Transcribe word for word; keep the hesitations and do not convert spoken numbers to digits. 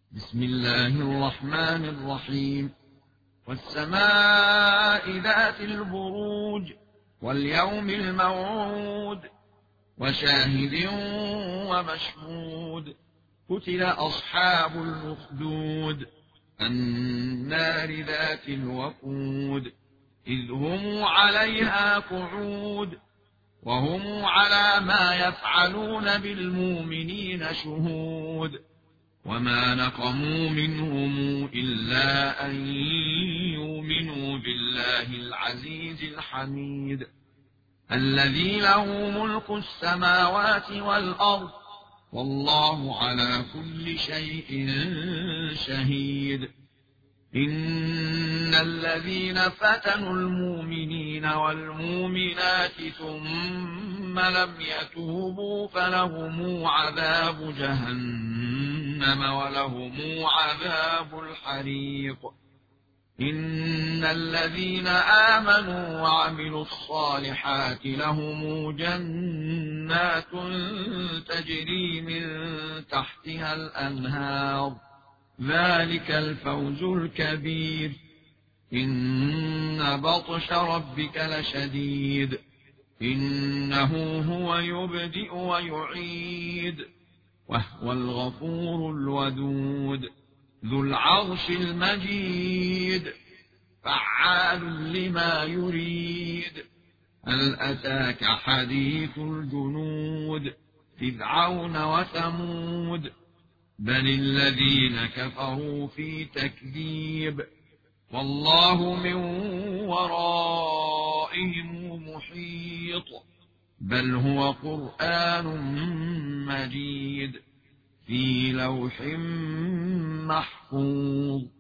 بسم الله الرحمن الرحيم. والسماء ذات البروج واليوم الموعود وشاهد ومشهود. قتل أصحاب الأخدود النار ذات الوقود إذ هم عليها قعود وهم على ما يفعلون بالمؤمنين شهود. وما نقموا منهم إلا أن يؤمنوا بالله العزيز الحميد الذي له ملك السماوات والأرض والله على كل شيء شهيد. إن الذين فتنوا المؤمنين والمؤمنات ثم لم يتوبوا فلهم عذاب جهنم ولهم عذاب الحريق. إن الذين آمنوا وعملوا الصالحات لهم جنات تجري من تحتها الأنهار ذلك الفوز الكبير. إن بطش ربك لشديد إنه هو يبدئ ويعيد وهو الغفور الودود ذو العرش المجيد فعال لما يريد. هل أتاك حديث الجنود فرعون وثمود بل الذين كفروا في تكذيب والله من ورائهم محيط. بل هو قرآن مجيد في لوح محفوظ.